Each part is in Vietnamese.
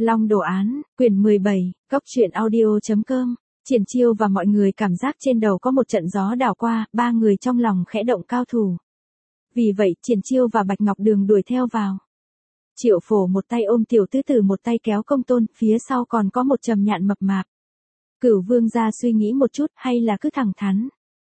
Long đồ án, quyển 17, góc truyện audio.com. Triển Chiêu và mọi người cảm giác trên đầu có một trận gió đảo qua, ba người trong lòng khẽ động cao thủ. Vì vậy, Triển Chiêu và Bạch Ngọc Đường đuổi theo vào. Triệu Phổ một tay ôm Tiểu Tứ Tử, một tay kéo Công Tôn, phía sau còn có một Trầm Nhạn mập mạp. Cửu Vương gia suy nghĩ một chút, hay là cứ thẳng thắn.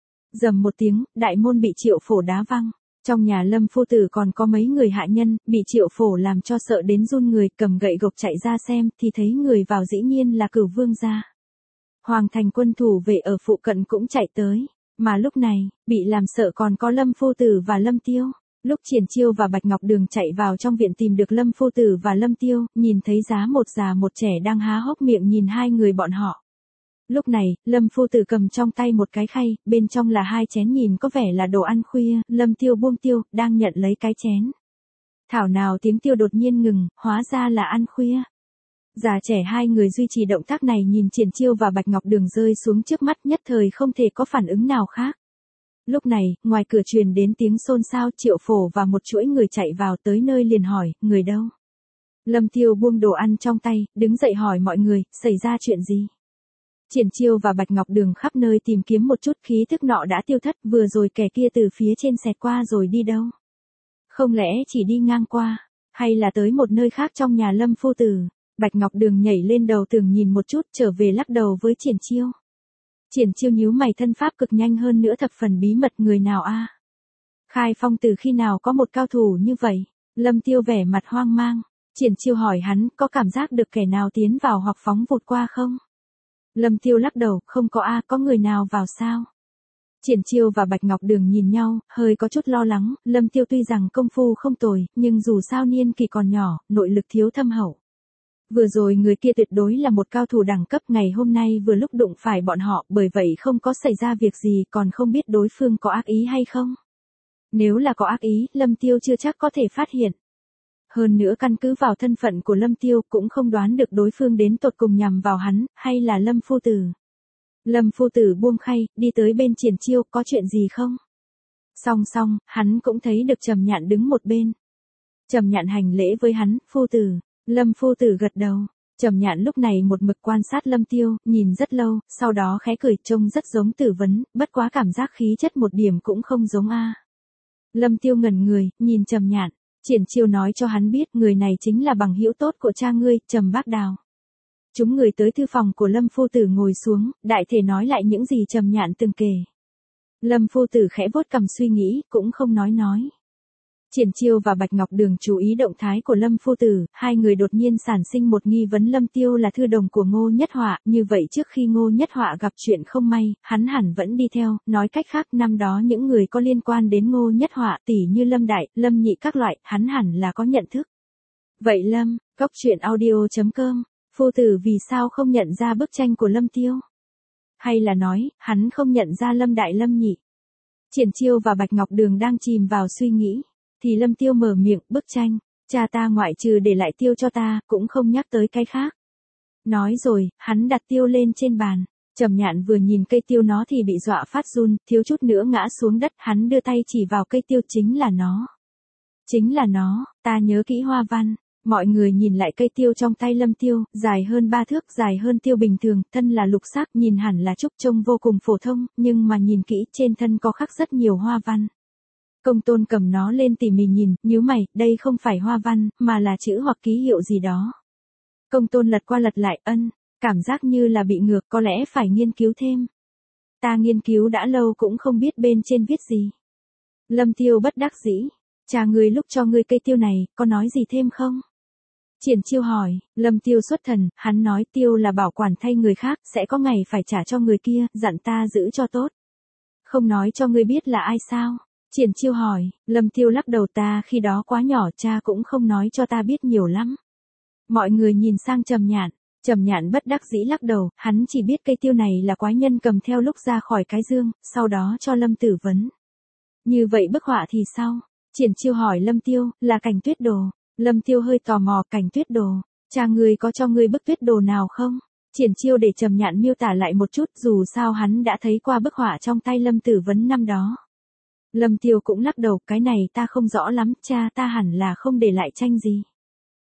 Rầm một tiếng, đại môn bị Triệu Phổ đá văng. Trong nhà Lâm phu tử còn có mấy người hạ nhân, bị Triệu Phổ làm cho sợ đến run người, cầm gậy gộc chạy ra xem, thì thấy người vào dĩ nhiên là Cửu Vương gia. Hoàng thành quân thủ vệ ở phụ cận cũng chạy tới, mà lúc này, bị làm sợ còn có Lâm phu tử và Lâm Tiêu. Lúc Triển Chiêu và Bạch Ngọc Đường chạy vào trong viện tìm được Lâm phu tử và Lâm Tiêu, nhìn thấy một già một trẻ đang há hốc miệng nhìn hai người bọn họ. Lúc này, Lâm phu tử cầm trong tay một cái khay, bên trong là hai chén nhìn có vẻ là đồ ăn khuya, Lâm Tiêu buông tiêu, đang nhận lấy cái chén. Thảo nào tiếng tiêu đột nhiên ngừng, hóa ra là ăn khuya. Già trẻ hai người duy trì động tác này nhìn Triển Chiêu và Bạch Ngọc Đường rơi xuống trước mắt, nhất thời không thể có phản ứng nào khác. Lúc này, ngoài cửa truyền đến tiếng xôn xao, Triệu Phổ và một chuỗi người chạy vào tới nơi liền hỏi, người đâu? Lâm Tiêu buông đồ ăn trong tay, đứng dậy hỏi mọi người, xảy ra chuyện gì? Triển Chiêu và Bạch Ngọc Đường khắp nơi tìm kiếm một chút, khí thức nọ đã tiêu thất, vừa rồi kẻ kia từ phía trên xẹt qua rồi đi đâu? Không lẽ chỉ đi ngang qua, hay là tới một nơi khác trong nhà Lâm phu tử? Bạch Ngọc Đường nhảy lên đầu tường nhìn một chút, trở về lắc đầu với Triển Chiêu. Triển Chiêu nhíu mày, thân pháp cực nhanh hơn nữa thập phần bí mật, người nào a? Khai Phong từ khi nào có một cao thủ như vậy? Lâm Tiêu vẻ mặt hoang mang. Triển Chiêu hỏi hắn, có cảm giác được kẻ nào tiến vào hoặc phóng vụt qua không? Lâm Tiêu lắc đầu, không có a, có người nào vào sao? Triển Chiêu và Bạch Ngọc Đường nhìn nhau, hơi có chút lo lắng, Lâm Tiêu tuy rằng công phu không tồi, nhưng dù sao niên kỳ còn nhỏ, nội lực thiếu thâm hậu. Vừa rồi người kia tuyệt đối là một cao thủ đẳng cấp, ngày hôm nay vừa lúc đụng phải bọn họ, bởi vậy không có xảy ra việc gì, còn không biết đối phương có ác ý hay không. Nếu là có ác ý, Lâm Tiêu chưa chắc có thể phát hiện. Hơn nữa căn cứ vào thân phận của Lâm Tiêu cũng không đoán được đối phương đến tột cùng nhằm vào hắn, hay là Lâm phu tử. Lâm phu tử buông khay, đi tới bên Triển Chiêu, có chuyện gì không? Song song, hắn cũng thấy được Trầm Nhạn đứng một bên. Trầm Nhạn hành lễ với hắn, phu tử. Lâm phu tử gật đầu. Trầm Nhạn lúc này một mực quan sát Lâm Tiêu, nhìn rất lâu, sau đó khẽ cười, trông rất giống Tử Vấn, bất quá cảm giác khí chất một điểm cũng không giống a. Lâm Tiêu ngẩn người, nhìn Trầm Nhạn. Triển Chiêu nói cho hắn biết người này chính là bằng hữu tốt của cha ngươi, Trầm Bác Đào. Chúng người tới thư phòng của Lâm phu tử ngồi xuống, đại thể nói lại những gì Trầm Nhạn từng kể. Lâm phu tử khẽ vuốt cằm suy nghĩ, cũng không nói. Triển Chiêu và Bạch Ngọc Đường chú ý động thái của Lâm phu tử, hai người đột nhiên sản sinh một nghi vấn, Lâm Tiêu là thư đồng của Ngô Nhất Họa, như vậy trước khi Ngô Nhất Họa gặp chuyện không may, hắn hẳn vẫn đi theo, nói cách khác năm đó những người có liên quan đến Ngô Nhất Họa, tỉ như Lâm Đại, Lâm Nhị các loại, hắn hẳn là có nhận thức. Vậy Lâm, góc truyện audio.com, phu tử vì sao không nhận ra bức tranh của Lâm Tiêu? Hay là nói, hắn không nhận ra Lâm Đại Lâm Nhị? Triển Chiêu và Bạch Ngọc Đường đang chìm vào suy nghĩ. Thì Lâm Tiêu mở miệng, bức tranh, cha ta ngoại trừ để lại tiêu cho ta, cũng không nhắc tới cái khác. Nói rồi, hắn đặt tiêu lên trên bàn. Trầm Nhạn vừa nhìn cây tiêu nó thì bị dọa phát run, thiếu chút nữa ngã xuống đất, hắn đưa tay chỉ vào cây tiêu, chính là nó. Chính là nó, ta nhớ kỹ hoa văn. Mọi người nhìn lại cây tiêu trong tay Lâm Tiêu, dài hơn 3 thước, dài hơn tiêu bình thường, thân là lục sắc, nhìn hẳn là trúc, trông vô cùng phổ thông, nhưng mà nhìn kỹ, trên thân có khắc rất nhiều hoa văn. Công Tôn cầm nó lên tỉ mỉ nhìn, nhíu mày, đây không phải hoa văn, mà là chữ hoặc ký hiệu gì đó. Công Tôn lật qua lật lại, cảm giác như là bị ngược, có lẽ phải nghiên cứu thêm. Ta nghiên cứu đã lâu cũng không biết bên trên viết gì. Lâm Tiêu bất đắc dĩ, cha ngươi lúc cho ngươi cây tiêu này, có nói gì thêm không? Triển Chiêu hỏi, Lâm Tiêu xuất thần, hắn nói tiêu là bảo quản thay người khác, sẽ có ngày phải trả cho người kia, dặn ta giữ cho tốt. Không nói cho ngươi biết là ai sao? Triển Chiêu hỏi, Lâm Tiêu lắc đầu, ta khi đó quá nhỏ, cha cũng không nói cho ta biết nhiều lắm. Mọi người nhìn sang Trầm Nhạn. Trầm Nhạn bất đắc dĩ lắc đầu, hắn chỉ biết cây tiêu này là quái nhân cầm theo lúc ra khỏi cái dương, sau đó cho Lâm Tử Vấn. Như vậy bức họa thì sao? Triển Chiêu hỏi Lâm Tiêu, là Cảnh Tuyết Đồ. Lâm Tiêu hơi tò mò, Cảnh Tuyết Đồ, cha ngươi có cho ngươi bức tuyết đồ nào không? Triển Chiêu để Trầm Nhạn miêu tả lại một chút, dù sao hắn đã thấy qua bức họa trong tay Lâm Tử Vấn năm đó. Lâm Tiêu cũng lắc đầu, cái này ta không rõ lắm, cha ta hẳn là không để lại tranh gì.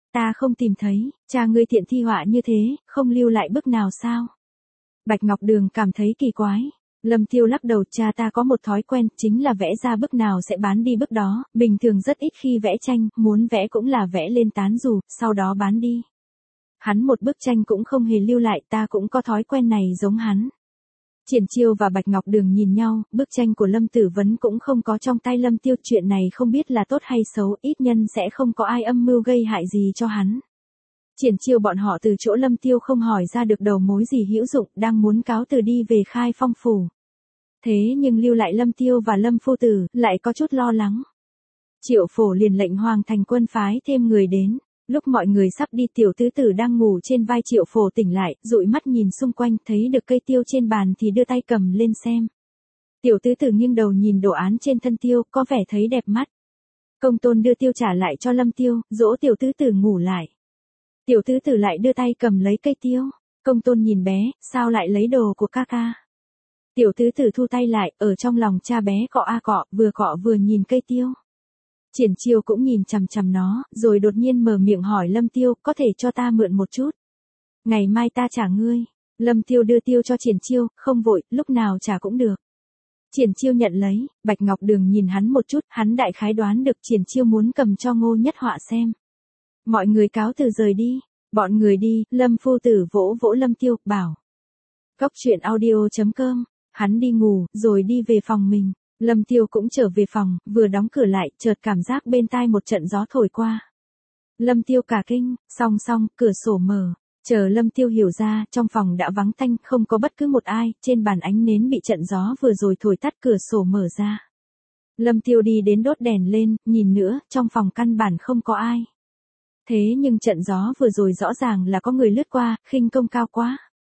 Ta không tìm thấy, cha ngươi tiện thi họa như thế, không lưu lại bức nào sao? Bạch Ngọc Đường cảm thấy kỳ quái. Lâm Tiêu lắc đầu, cha ta có một thói quen, chính là vẽ ra bức nào sẽ bán đi bức đó, bình thường rất ít khi vẽ tranh, muốn vẽ cũng là vẽ lên tán dù, sau đó bán đi. Hắn một bức tranh cũng không hề lưu lại, ta cũng có thói quen này giống hắn. Triển Chiêu và Bạch Ngọc Đường nhìn nhau, bức tranh của Lâm Tử Vấn cũng không có trong tay Lâm Tiêu, chuyện này không biết là tốt hay xấu, ít nhân sẽ không có ai âm mưu gây hại gì cho hắn. Triển Chiêu bọn họ từ chỗ Lâm Tiêu không hỏi ra được đầu mối gì hữu dụng, đang muốn cáo từ đi về Khai Phong phủ. Thế nhưng lưu lại Lâm Tiêu và Lâm phu tử, lại có chút lo lắng. Triệu Phổ liền lệnh Hoàng Thành Quân phái thêm người đến. Lúc mọi người sắp đi, tiểu tứ tử đang ngủ trên vai Triệu Phổ tỉnh lại, dụi mắt nhìn xung quanh, thấy được cây tiêu trên bàn thì đưa tay cầm lên xem. Tiểu tứ tử nghiêng đầu nhìn đồ án trên thân tiêu, có vẻ thấy đẹp mắt. Công tôn đưa tiêu trả lại cho Lâm Tiêu, dỗ tiểu tứ tử ngủ lại. Tiểu tứ tử lại đưa tay cầm lấy cây tiêu. Công tôn nhìn bé, sao lại lấy đồ của ca ca? Tiểu tứ tử thu tay lại, ở trong lòng cha bé cọ vừa nhìn cây tiêu. Triển Chiêu cũng nhìn chằm chằm nó, rồi đột nhiên mở miệng hỏi Lâm Tiêu, có thể cho ta mượn một chút? Ngày mai ta trả ngươi. Lâm Tiêu đưa tiêu cho Triển Chiêu, không vội, lúc nào trả cũng được. Triển Chiêu nhận lấy, Bạch Ngọc Đường nhìn hắn một chút, hắn đại khái đoán được Triển Chiêu muốn cầm cho Ngô Nhất Họa xem. Mọi người cáo từ rời đi, bọn người đi, Lâm phu tử vỗ vỗ Lâm Tiêu, bảo. Cốc truyện audio.com, hắn đi ngủ, rồi đi về phòng mình. Lâm Tiêu cũng trở về phòng, vừa đóng cửa lại, chợt cảm giác bên tai một trận gió thổi qua. Lâm Tiêu cả kinh, song, cửa sổ mở. Chờ Lâm Tiêu hiểu ra, trong phòng đã vắng tanh, không có bất cứ một ai, trên bàn ánh nến bị trận gió vừa rồi thổi tắt, cửa sổ mở ra. Lâm Tiêu đi đến đốt đèn lên, nhìn nữa, trong phòng căn bản không có ai. Thế nhưng trận gió vừa rồi rõ ràng là có người lướt qua, khinh công cao quá.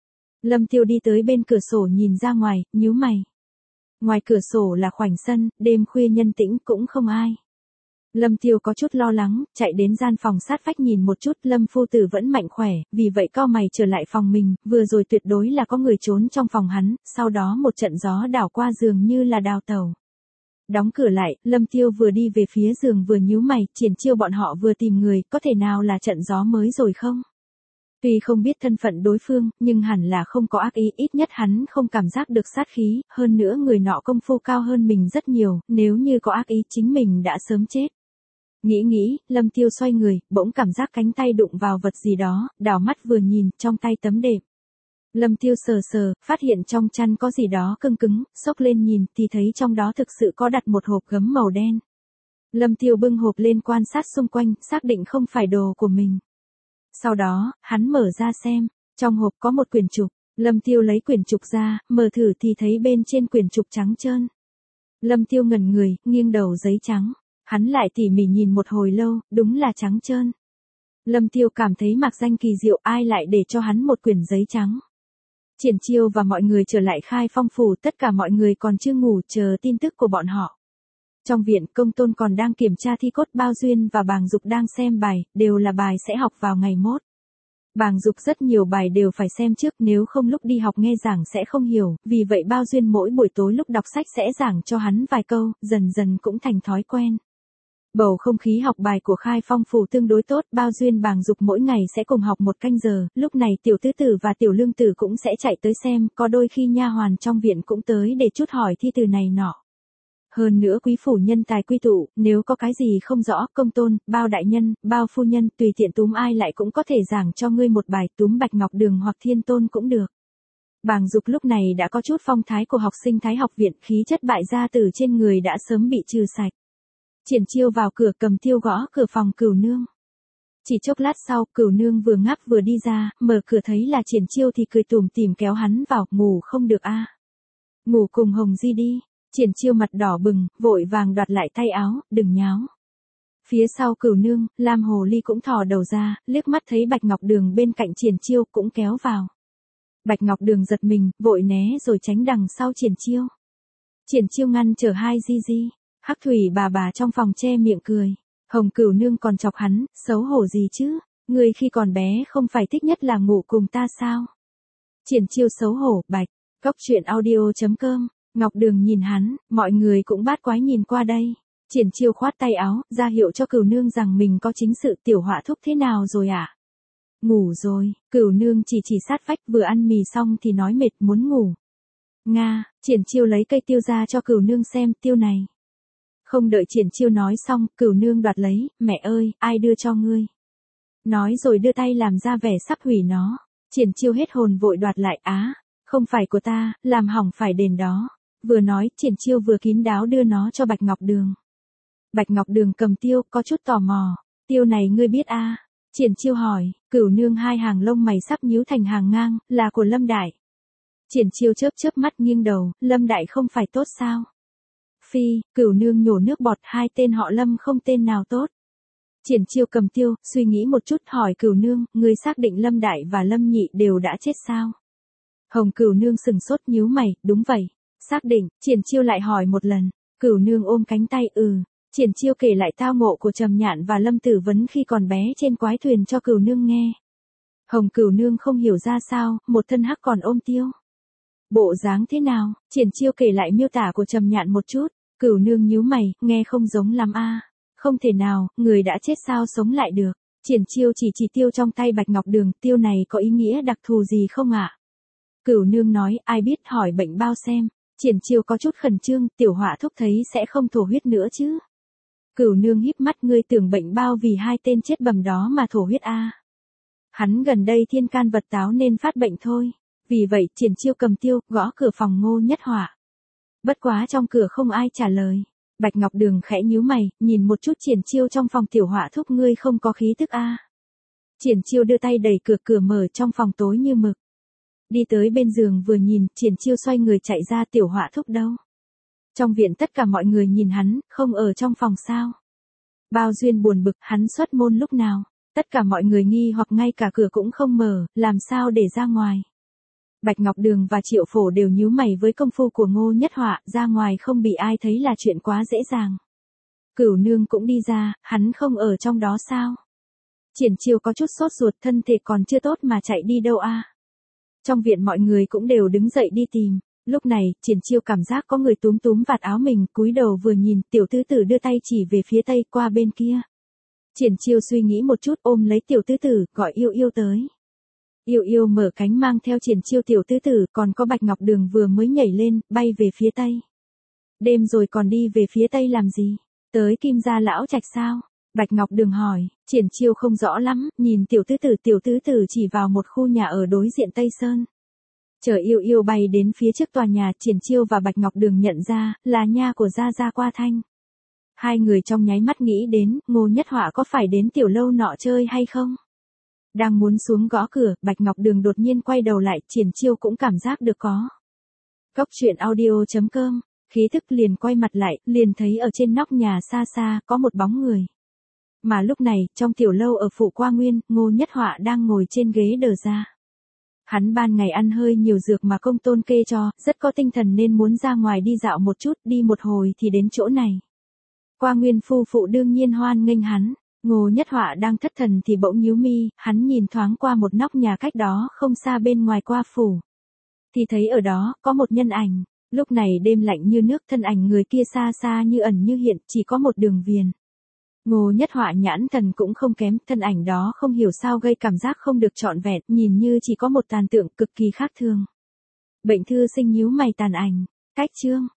Lâm Tiêu đi tới bên cửa sổ nhìn ra ngoài, nhíu mày. Ngoài cửa sổ là khoảnh sân, đêm khuya nhân tĩnh cũng không ai. Lâm Tiêu có chút lo lắng, chạy đến gian phòng sát vách nhìn một chút, Lâm phu tử vẫn mạnh khỏe, vì vậy cau mày trở lại phòng mình, vừa rồi tuyệt đối là có người trốn trong phòng hắn, sau đó một trận gió đảo qua dường như là đào tẩu. Đóng cửa lại, Lâm Tiêu vừa đi về phía giường vừa nhíu mày, Triển Chiêu bọn họ vừa tìm người, có thể nào là trận gió mới rồi không? Tuy không biết thân phận đối phương, nhưng hẳn là không có ác ý, ít nhất hắn không cảm giác được sát khí, hơn nữa người nọ công phu cao hơn mình rất nhiều, nếu như có ác ý chính mình đã sớm chết. Nghĩ, Lâm Tiêu xoay người, bỗng cảm giác cánh tay đụng vào vật gì đó, đảo mắt vừa nhìn, trong tay tấm đệm. Lâm Tiêu sờ, phát hiện trong chăn có gì đó cứng, xốc lên nhìn thì thấy trong đó thực sự có đặt một hộp gấm màu đen. Lâm Tiêu bưng hộp lên quan sát xung quanh, xác định không phải đồ của mình. Sau đó, hắn mở ra xem, trong hộp có một quyển trục, Lâm Tiêu lấy quyển trục ra, mở thử thì thấy bên trên quyển trục trắng trơn. Lâm Tiêu ngẩn người, nghiêng đầu giấy trắng, hắn lại tỉ mỉ nhìn một hồi lâu, đúng là trắng trơn. Lâm Tiêu cảm thấy mạc danh kỳ diệu, ai lại để cho hắn một quyển giấy trắng. Triển Chiêu và mọi người trở lại Khai Phong phủ, tất cả mọi người còn chưa ngủ, chờ tin tức của bọn họ. Trong viện, Công Tôn còn đang kiểm tra thi cốt, Bao Duyên và Bàng Dục đang xem bài, đều là bài sẽ học vào ngày mốt. Bàng Dục rất nhiều bài đều phải xem trước, nếu không lúc đi học nghe giảng sẽ không hiểu, vì vậy Bao Duyên mỗi buổi tối lúc đọc sách sẽ giảng cho hắn vài câu, dần dần cũng thành thói quen. Bầu không khí học bài của Khai Phong phủ tương đối tốt, Bao Duyên Bàng Dục mỗi ngày sẽ cùng học một canh giờ, lúc này tiểu tứ tử và tiểu lương tử cũng sẽ chạy tới xem, có đôi khi nha hoàn trong viện cũng tới để chút hỏi thi từ này nọ. Hơn nữa quý phủ nhân tài quy tụ, nếu có cái gì không rõ, Công Tôn, Bao đại nhân, Bao phu nhân, tùy tiện túm ai lại cũng có thể giảng cho ngươi một bài, túm Bạch Ngọc Đường hoặc Thiên Tôn cũng được. Bàng Dục lúc này đã có chút phong thái của học sinh Thái học viện, khí chất bại gia tử trên người đã sớm bị trừ sạch. Triển Chiêu vào cửa cầm tiêu gõ cửa phòng Cửu Nương. Chỉ chốc lát sau, Cửu Nương vừa ngáp vừa đi ra, mở cửa thấy là Triển Chiêu thì cười tủm tỉm kéo hắn vào, ngủ không được a? Ngủ cùng Hồng Di đi. Triển Chiêu mặt đỏ bừng, vội vàng đoạt lại tay áo, đừng nháo. Phía sau Cửu Nương, Lam Hồ Ly cũng thò đầu ra, liếc mắt thấy Bạch Ngọc Đường bên cạnh Triển Chiêu cũng kéo vào. Bạch Ngọc Đường giật mình, vội né rồi tránh đằng sau Triển Chiêu. Triển Chiêu ngăn trở hai Di. Hắc Thủy bà trong phòng che miệng cười. Hồng Cửu Nương còn chọc hắn, xấu hổ gì chứ? Người khi còn bé không phải thích nhất là ngủ cùng ta sao? Triển Chiêu xấu hổ, Bạch. Cốc truyện audio.com. Ngọc Đường nhìn hắn, mọi người cũng bát quái nhìn qua đây. Triển Chiêu khoát tay áo, ra hiệu cho Cửu Nương rằng mình có chính sự. Tiểu Họa thúc thế nào rồi ạ? Ngủ rồi, Cửu Nương chỉ sát vách, vừa ăn mì xong thì nói mệt muốn ngủ. Nga, Triển Chiêu lấy cây tiêu ra cho Cửu Nương xem, tiêu này. Không đợi Triển Chiêu nói xong, Cửu Nương đoạt lấy, mẹ ơi, ai đưa cho ngươi? Nói rồi đưa tay làm ra vẻ sắp hủy nó. Triển Chiêu hết hồn vội đoạt lại, á, không phải của ta, làm hỏng phải đền đó. Vừa nói, Triển Chiêu vừa kín đáo đưa nó cho Bạch Ngọc Đường. Bạch Ngọc Đường cầm tiêu, có chút tò mò. Tiêu này ngươi biết a? Triển Chiêu hỏi. Cửu Nương hai hàng lông mày sắp nhíu thành hàng ngang, là của Lâm Đại. Triển Chiêu chớp mắt nghiêng đầu, Lâm Đại không phải tốt sao? Phi, Cửu Nương nhổ nước bọt, hai tên họ Lâm không tên nào tốt. Triển Chiêu cầm tiêu, suy nghĩ một chút hỏi Cửu Nương, ngươi xác định Lâm Đại và Lâm Nhị đều đã chết sao? Hồng Cửu Nương sừng sốt nhíu mày, đúng vậy, xác định. Triển Chiêu lại hỏi một lần. Cửu Nương ôm cánh tay, Triển Chiêu kể lại tao ngộ của Trầm Nhạn và Lâm Tử Vấn khi còn bé trên quái thuyền cho Cửu Nương nghe. Hồng Cửu Nương không hiểu ra sao, một thân hắc còn ôm tiêu. Bộ dáng thế nào? Triển Chiêu kể lại miêu tả của Trầm Nhạn một chút. Cửu Nương nhíu mày, nghe không giống lắm a. Không thể nào, người đã chết sao sống lại được. Triển Chiêu chỉ tiêu trong tay Bạch Ngọc Đường, tiêu này có ý nghĩa đặc thù gì không ạ? Cửu Nương nói, ai biết, hỏi bệnh bao xem. Triển Chiêu có chút khẩn trương, Tiểu Họa thúc thấy sẽ không thổ huyết nữa chứ? Cửu Nương híp mắt, ngươi tưởng bệnh bao vì hai tên chết bầm đó mà thổ huyết a? Hắn gần đây thiên can vật táo nên phát bệnh thôi. Vì vậy, Triển Chiêu cầm tiêu, gõ cửa phòng Ngô Nhất Họa. Bất quá trong cửa không ai trả lời. Bạch Ngọc Đường khẽ nhíu mày, nhìn một chút Triển Chiêu trong phòng. Tiểu Họa thúc ngươi không có khí tức a? Triển Chiêu đưa tay đẩy cửa mở, trong phòng tối như mực. Đi tới bên giường vừa nhìn, Triển Chiêu xoay người chạy ra. Tiểu Họa thúc đâu? Trong viện tất cả mọi người nhìn hắn, không ở trong phòng sao? Bao Duyên buồn bực, hắn xuất môn lúc nào? Tất cả mọi người nghi hoặc ngay cả cửa cũng không mở, làm sao để ra ngoài? Bạch Ngọc Đường và Triệu Phổ đều nhíu mày với công phu của Ngô Nhất Họa, ra ngoài không bị ai thấy là chuyện quá dễ dàng. Cửu Nương cũng đi ra, hắn không ở trong đó sao? Triển Chiêu có chút sốt ruột, thân thể còn chưa tốt mà chạy đi đâu a? Trong viện mọi người cũng đều đứng dậy đi tìm. Lúc này, Triển Chiêu cảm giác có người túm vạt áo mình, cúi đầu vừa nhìn, Tiểu Tứ Tử đưa tay chỉ về phía tây, qua bên kia. Triển Chiêu suy nghĩ một chút, ôm lấy Tiểu Tứ Tử, gọi Yêu Yêu tới. Yêu Yêu mở cánh mang theo Triển Chiêu, Tiểu Tứ Tử, còn có Bạch Ngọc Đường vừa mới nhảy lên, bay về phía tây. Đêm rồi còn đi về phía tây làm gì? Tới Kim Gia lão trạch sao? Bạch Ngọc Đường hỏi. Triển Chiêu không rõ lắm, nhìn Tiểu Tứ Tử chỉ vào một khu nhà ở đối diện Tây Sơn. Chờ Yêu Yêu bay đến phía trước tòa nhà, Triển Chiêu và Bạch Ngọc Đường nhận ra, là nha của Gia Gia Qua Thanh. Hai người trong nháy mắt nghĩ đến, Ngô Nhất Họa có phải đến tiểu lâu nọ chơi hay không? Đang muốn xuống gõ cửa, Bạch Ngọc Đường đột nhiên quay đầu lại, Triển Chiêu cũng cảm giác được có. Cốc truyện audio.com, khí thức liền quay mặt lại, liền thấy ở trên nóc nhà xa xa, có một bóng người. Mà lúc này, trong tiểu lâu ở Phụ Qua Nguyên, Ngô Nhất Họa đang ngồi trên ghế đờ ra. Hắn ban ngày ăn hơi nhiều dược mà công tôn kê cho, rất có tinh thần nên muốn ra ngoài đi dạo một chút, đi một hồi thì đến chỗ này. Qua Nguyên phu phụ đương nhiên hoan nghênh hắn. Ngô Nhất Họa đang thất thần thì bỗng nhíu mi, hắn nhìn thoáng qua một nóc nhà cách đó không xa bên ngoài Qua phủ. Thì thấy ở đó, có một nhân ảnh. Lúc này đêm lạnh như nước, thân ảnh người kia xa xa như ẩn như hiện, chỉ có một đường viền. Ngô Nhất Họa nhãn thần cũng không kém, thân ảnh đó không hiểu sao gây cảm giác không được trọn vẹn, nhìn như chỉ có một tàn tượng cực kỳ khác thường. Bệnh thư sinh nhíu mày, tàn ảnh, cách chương.